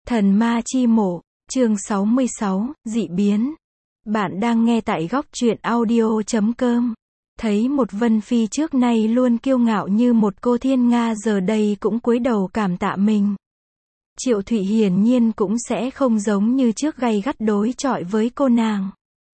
Thần ma chi mộ, chương 66, dị biến. Bạn đang nghe tại góc truyện audio.com. Thấy một Vân Phi trước nay luôn kiêu ngạo như một cô thiên nga giờ đây cũng cúi đầu cảm tạ mình. Triệu Thụy hiển nhiên cũng sẽ không giống như trước gay gắt đối chọi với cô nàng.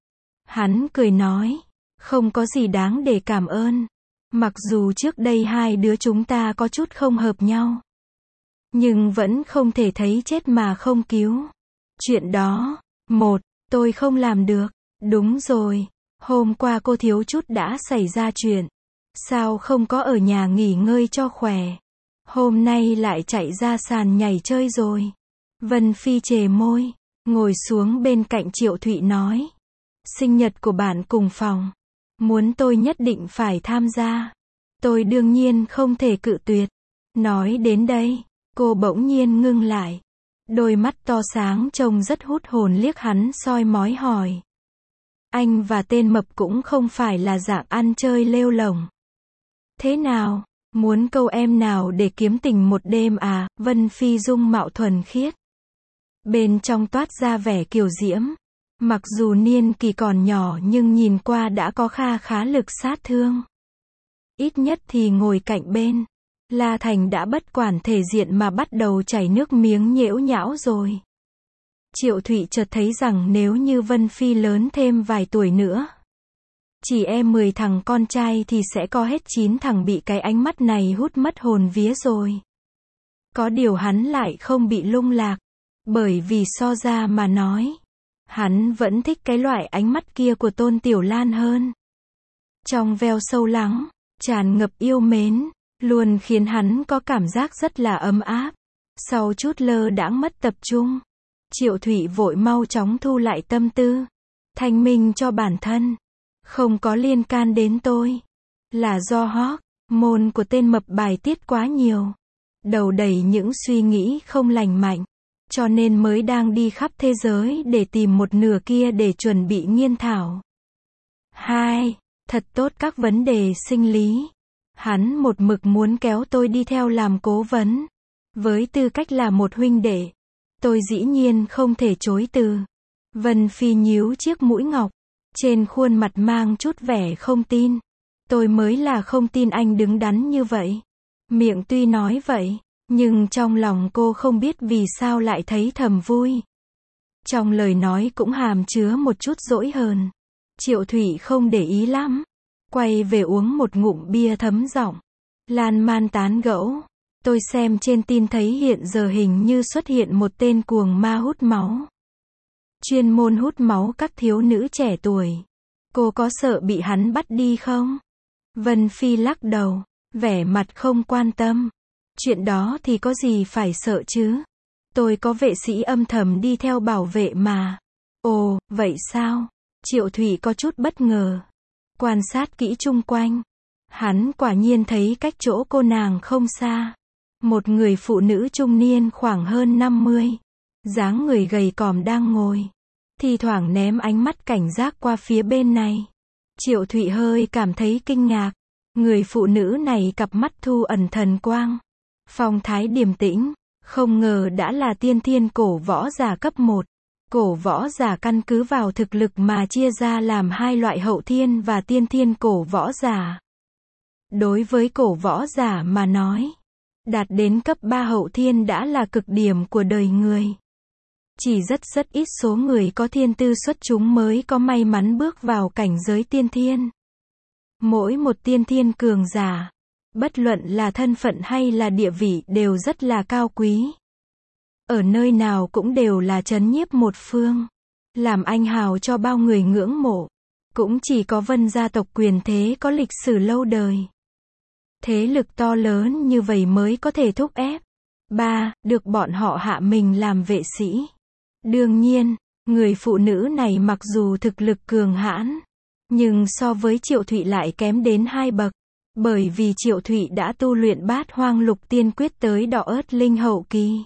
Hắn cười nói, không có gì đáng để cảm ơn. Mặc dù trước đây hai đứa chúng ta có chút không hợp nhau, nhưng vẫn không thể thấy chết mà không cứu. Chuyện đó, tôi không làm được. Đúng rồi, hôm qua cô thiếu chút đã xảy ra chuyện. Sao không có ở nhà nghỉ ngơi cho khỏe? Hôm nay lại chạy ra sàn nhảy chơi rồi. Vân Phi chề môi, ngồi xuống bên cạnh Triệu Thụy nói. Sinh nhật của bạn cùng phòng. Muốn tôi nhất định phải tham gia. Tôi đương nhiên không thể cự tuyệt. Nói đến đây, cô bỗng nhiên ngưng lại. Đôi mắt to sáng trông rất hút hồn liếc hắn soi mói hỏi. Anh và tên mập cũng không phải là dạng ăn chơi lêu lổng. Thế nào, muốn câu em nào để kiếm tình một đêm à? Vân Phi dung mạo thuần khiết. Bên trong toát ra vẻ kiều diễm. Mặc dù niên kỳ còn nhỏ nhưng nhìn qua đã có kha khá lực sát thương. Ít nhất thì ngồi cạnh bên, La Thành đã bất quản thể diện mà bắt đầu chảy nước miếng nhễu nhão rồi. Triệu Thụy chợt thấy rằng nếu như Vân Phi lớn thêm vài tuổi nữa, chỉ 10 thằng con trai thì sẽ có hết 9 thằng bị cái ánh mắt này hút mất hồn vía rồi. Có điều hắn lại không bị lung lạc, bởi vì so ra mà nói, hắn vẫn thích cái loại ánh mắt kia của Tôn Tiểu Lan hơn. Trong veo sâu lắng, tràn ngập yêu mến, luôn khiến hắn có cảm giác rất là ấm áp. Sau chút lơ đãng mất tập trung, Triệu Thụy vội mau chóng thu lại tâm tư, thanh minh cho bản thân. Không có liên can đến tôi. Là do hormone của tên mập bài tiết quá nhiều. Đầu đầy những suy nghĩ không lành mạnh. Cho nên mới đang đi khắp thế giới để tìm một nửa kia để chuẩn bị nghiên thảo. 2. Thật tốt các vấn đề sinh lý. Hắn một mực muốn kéo tôi đi theo làm cố vấn. Với tư cách là một huynh đệ, tôi dĩ nhiên không thể chối từ. Vân Phi nhíu chiếc mũi ngọc, trên khuôn mặt mang chút vẻ không tin. Tôi mới là không tin anh đứng đắn như vậy. Miệng tuy nói vậy, nhưng trong lòng cô không biết vì sao lại thấy thầm vui. Trong lời nói cũng hàm chứa một chút dỗi hờn. Triệu Thụy không để ý lắm, quay về uống một ngụm bia thấm giọng, lan man tán gẫu. Tôi xem trên tin thấy hiện giờ hình như xuất hiện một tên cuồng ma hút máu. Chuyên môn hút máu các thiếu nữ trẻ tuổi. Cô có sợ bị hắn bắt đi không? Vân Phi lắc đầu, vẻ mặt không quan tâm. Chuyện đó thì có gì phải sợ chứ? Tôi có vệ sĩ âm thầm đi theo bảo vệ mà. Ồ, vậy sao? Triệu Thụy có chút bất ngờ. Quan sát kỹ chung quanh, hắn quả nhiên thấy cách chỗ cô nàng không xa. Một người phụ nữ trung niên khoảng hơn 50. Dáng người gầy còm đang ngồi. Thi thoảng ném ánh mắt cảnh giác qua phía bên này. Triệu Thụy hơi cảm thấy kinh ngạc. Người phụ nữ này cặp mắt thu ẩn thần quang. Phong thái điềm tĩnh, không ngờ đã là tiên thiên cổ võ giả cấp 1. Cổ võ giả căn cứ vào thực lực mà chia ra làm hai loại hậu thiên và tiên thiên cổ võ giả. Đối với cổ võ giả mà nói, đạt đến cấp 3 hậu thiên đã là cực điểm của đời người. Chỉ rất ít số người có thiên tư xuất chúng mới có may mắn bước vào cảnh giới tiên thiên. Mỗi một tiên thiên cường giả, bất luận là thân phận hay là địa vị đều rất là cao quý. Ở nơi nào cũng đều là trấn nhiếp một phương. Làm anh hào cho bao người ngưỡng mộ. Cũng chỉ có Vân gia tộc quyền thế có lịch sử lâu đời. Thế lực to lớn như vậy mới có thể thúc ép. Được bọn họ hạ mình làm vệ sĩ. Đương nhiên, người phụ nữ này mặc dù thực lực cường hãn, nhưng so với Triệu Thụy lại kém đến 2 bậc. Bởi vì Triệu Thụy đã tu luyện Bát Hoang Lục Tiên Quyết tới Đọ Ớt Linh hậu kỳ.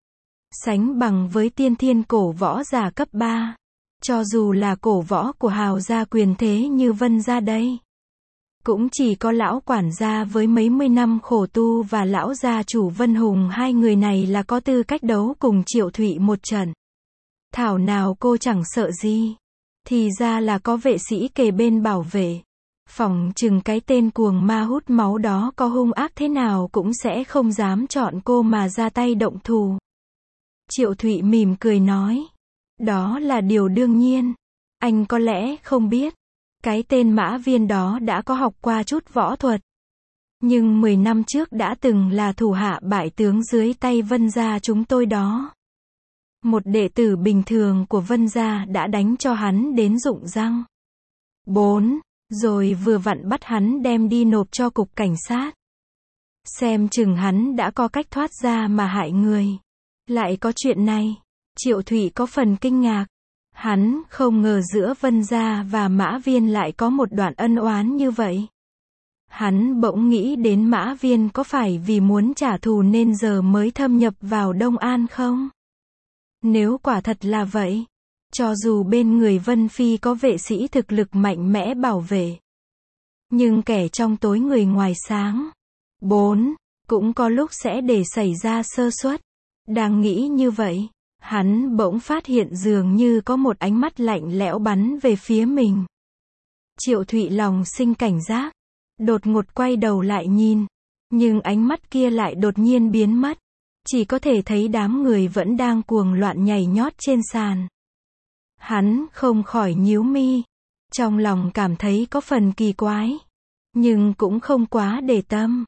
Sánh bằng với tiên thiên cổ võ giả cấp 3. Cho dù là cổ võ của hào gia quyền thế như Vân gia đây, Cũng chỉ có lão quản gia với mấy mươi năm khổ tu và lão gia chủ Vân Hùng, hai người này là có tư cách đấu cùng Triệu Thụy một trận. Thảo nào cô chẳng sợ gì. Thì ra là có vệ sĩ kề bên bảo vệ. Phỏng chừng cái tên cuồng ma hút máu đó có hung ác thế nào cũng sẽ không dám chọn cô mà ra tay động thủ. Triệu Thụy mỉm cười nói. Đó là điều đương nhiên. Anh có lẽ không biết. Cái tên Mã Viên đó đã có học qua chút võ thuật. Nhưng 10 năm trước đã từng là thủ hạ bại tướng dưới tay Vân gia chúng tôi đó. Một đệ tử bình thường của Vân gia đã đánh cho hắn đến rụng răng. 4. Rồi vừa vặn bắt hắn đem đi nộp cho cục cảnh sát. Xem chừng hắn đã có cách thoát ra mà hại người. Lại có chuyện này. Triệu Thụy có phần kinh ngạc. Hắn không ngờ giữa Vân gia và Mã Viên lại có một đoạn ân oán như vậy. Hắn bỗng nghĩ đến Mã Viên có phải vì muốn trả thù nên giờ mới thâm nhập vào Đông An không? Nếu quả thật là vậy, cho dù bên người Vân Phi có vệ sĩ thực lực mạnh mẽ bảo vệ, nhưng kẻ trong tối người ngoài sáng. 4. Cũng có lúc sẽ để xảy ra sơ suất. Đang nghĩ như vậy, hắn bỗng phát hiện dường như có một ánh mắt lạnh lẽo bắn về phía mình. Triệu Thụy lòng sinh cảnh giác, đột ngột quay đầu lại nhìn, nhưng ánh mắt kia lại đột nhiên biến mất. Chỉ có thể thấy đám người vẫn đang cuồng loạn nhảy nhót trên sàn. Hắn không khỏi nhíu mi, trong lòng cảm thấy có phần kỳ quái, nhưng cũng không quá để tâm.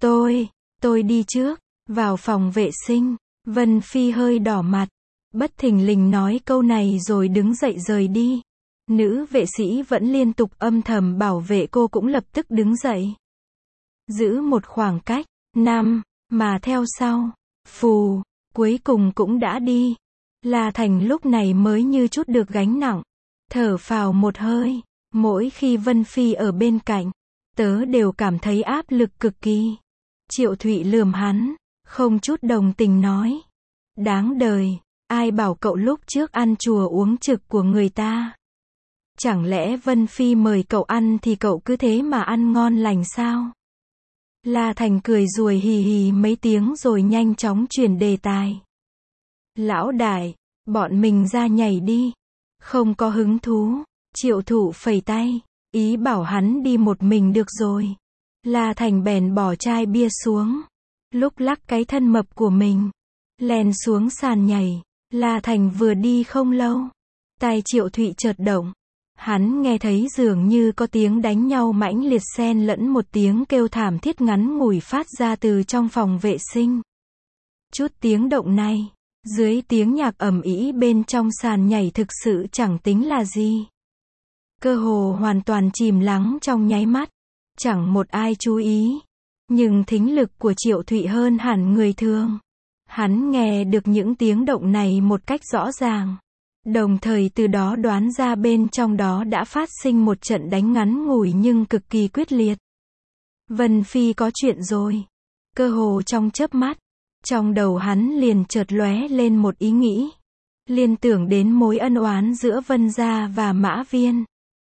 Tôi đi trước. Vào phòng vệ sinh, Vân Phi hơi đỏ mặt, bất thình lình nói câu này rồi đứng dậy rời đi. Nữ vệ sĩ vẫn liên tục âm thầm bảo vệ cô cũng lập tức đứng dậy. Giữ một khoảng cách. 5. Mà theo sau. Phù, cuối cùng cũng đã đi. La Thành lúc này mới như chút được gánh nặng. Thở phào một hơi. Mỗi khi Vân Phi ở bên cạnh, tớ đều cảm thấy áp lực cực kỳ. Triệu Thụy lườm hắn, không chút đồng tình nói. Đáng đời, ai bảo cậu lúc trước ăn chùa uống trực của người ta. Chẳng lẽ Vân Phi mời cậu ăn thì cậu cứ thế mà ăn ngon lành sao? La Thành cười ruồi hì hì mấy tiếng rồi nhanh chóng chuyển đề tài. Lão đại, bọn mình ra nhảy đi. Không có hứng thú. Triệu Thụ phẩy tay, ý bảo hắn đi một mình được rồi. La Thành bèn bỏ chai bia xuống, lúc lắc cái thân mập của mình, lèn xuống sàn nhảy. La Thành vừa đi không lâu, tai Triệu Thụy chợt động. Hắn nghe thấy dường như có tiếng đánh nhau mãnh liệt xen lẫn một tiếng kêu thảm thiết ngắn ngủi phát ra từ trong phòng vệ sinh. Chút tiếng động này, dưới tiếng nhạc ầm ĩ bên trong sàn nhảy thực sự chẳng tính là gì. Cơ hồ hoàn toàn chìm lắng trong nháy mắt, chẳng một ai chú ý. Nhưng thính lực của Triệu Thụy hơn hẳn người thường. Hắn nghe được những tiếng động này một cách rõ ràng. Đồng thời từ đó đoán ra bên trong đó đã phát sinh một trận đánh ngắn ngủi nhưng cực kỳ quyết liệt. Vân Phi có chuyện rồi. Cơ hồ trong chớp mắt, trong đầu hắn liền chợt lóe lên một ý nghĩ. Liên tưởng đến mối ân oán giữa Vân gia và Mã Viên.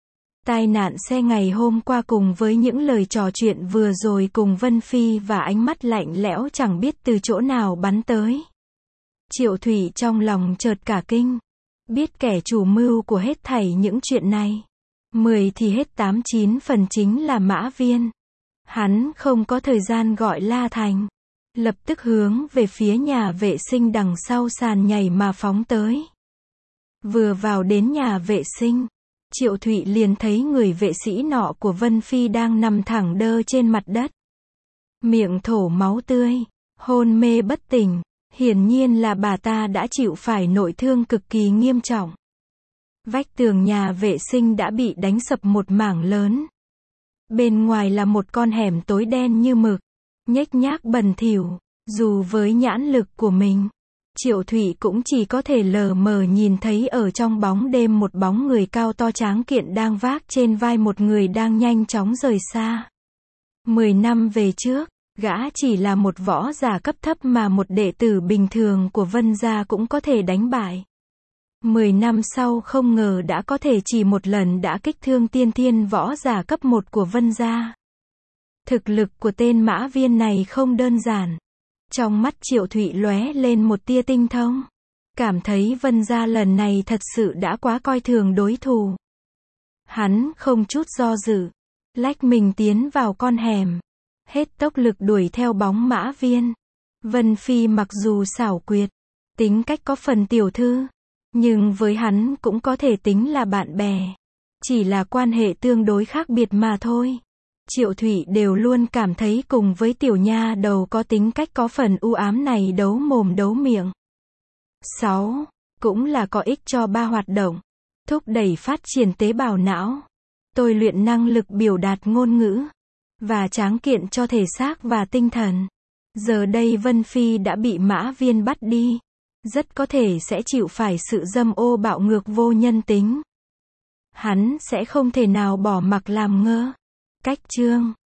Tai nạn xe ngày hôm qua cùng với những lời trò chuyện vừa rồi cùng Vân Phi và ánh mắt lạnh lẽo chẳng biết từ chỗ nào bắn tới. Triệu Thụy trong lòng chợt cả kinh. Biết kẻ chủ mưu của hết thảy những chuyện này. 10 thì hết 8-9 phần chính là Mã Viên. Hắn không có thời gian gọi La Thành. Lập tức hướng về phía nhà vệ sinh đằng sau sàn nhảy mà phóng tới. Vừa vào đến nhà vệ sinh, Triệu Thụy liền thấy người vệ sĩ nọ của Vân Phi đang nằm thẳng đơ trên mặt đất. Miệng thổ máu tươi, hôn mê bất tỉnh. Hiển nhiên là bà ta đã chịu phải nội thương cực kỳ nghiêm trọng. Vách tường nhà vệ sinh đã bị đánh sập một mảng lớn. Bên ngoài là một con hẻm tối đen như mực, nhếch nhác bẩn thỉu. Dù với nhãn lực của mình, Triệu Thụy cũng chỉ có thể lờ mờ nhìn thấy ở trong bóng đêm một bóng người cao to tráng kiện đang vác trên vai một người đang nhanh chóng rời xa. 10 năm về trước, gã chỉ là một võ giả cấp thấp mà một đệ tử bình thường của Vân gia cũng có thể đánh bại. 10 năm sau không ngờ đã có thể chỉ một lần đã kích thương tiên thiên võ giả cấp 1 của Vân gia. Thực lực của tên Mã Viên này không đơn giản. Trong mắt Triệu Thụy lóe lên một tia tinh thông. Cảm thấy Vân gia lần này thật sự đã quá coi thường đối thủ. Hắn không chút do dự, lách mình tiến vào con hẻm, hết tốc lực đuổi theo bóng Mã Viên. Vân Phi mặc dù xảo quyệt, tính cách có phần tiểu thư, nhưng với hắn cũng có thể tính là bạn bè. Chỉ là quan hệ tương đối khác biệt mà thôi. Triệu Thụy đều luôn cảm thấy cùng với tiểu nha đầu có tính cách có phần u ám này đấu mồm đấu miệng. 6. Cũng là có ích cho 3 hoạt động. Thúc đẩy phát triển tế bào não. Tôi luyện năng lực biểu đạt ngôn ngữ. Và tráng kiện cho thể xác và tinh thần. Giờ đây Vân Phi đã bị Mã Viên bắt đi. Rất có thể sẽ chịu phải sự dâm ô bạo ngược vô nhân tính. Hắn sẽ không thể nào bỏ mặc làm ngơ. Cách chương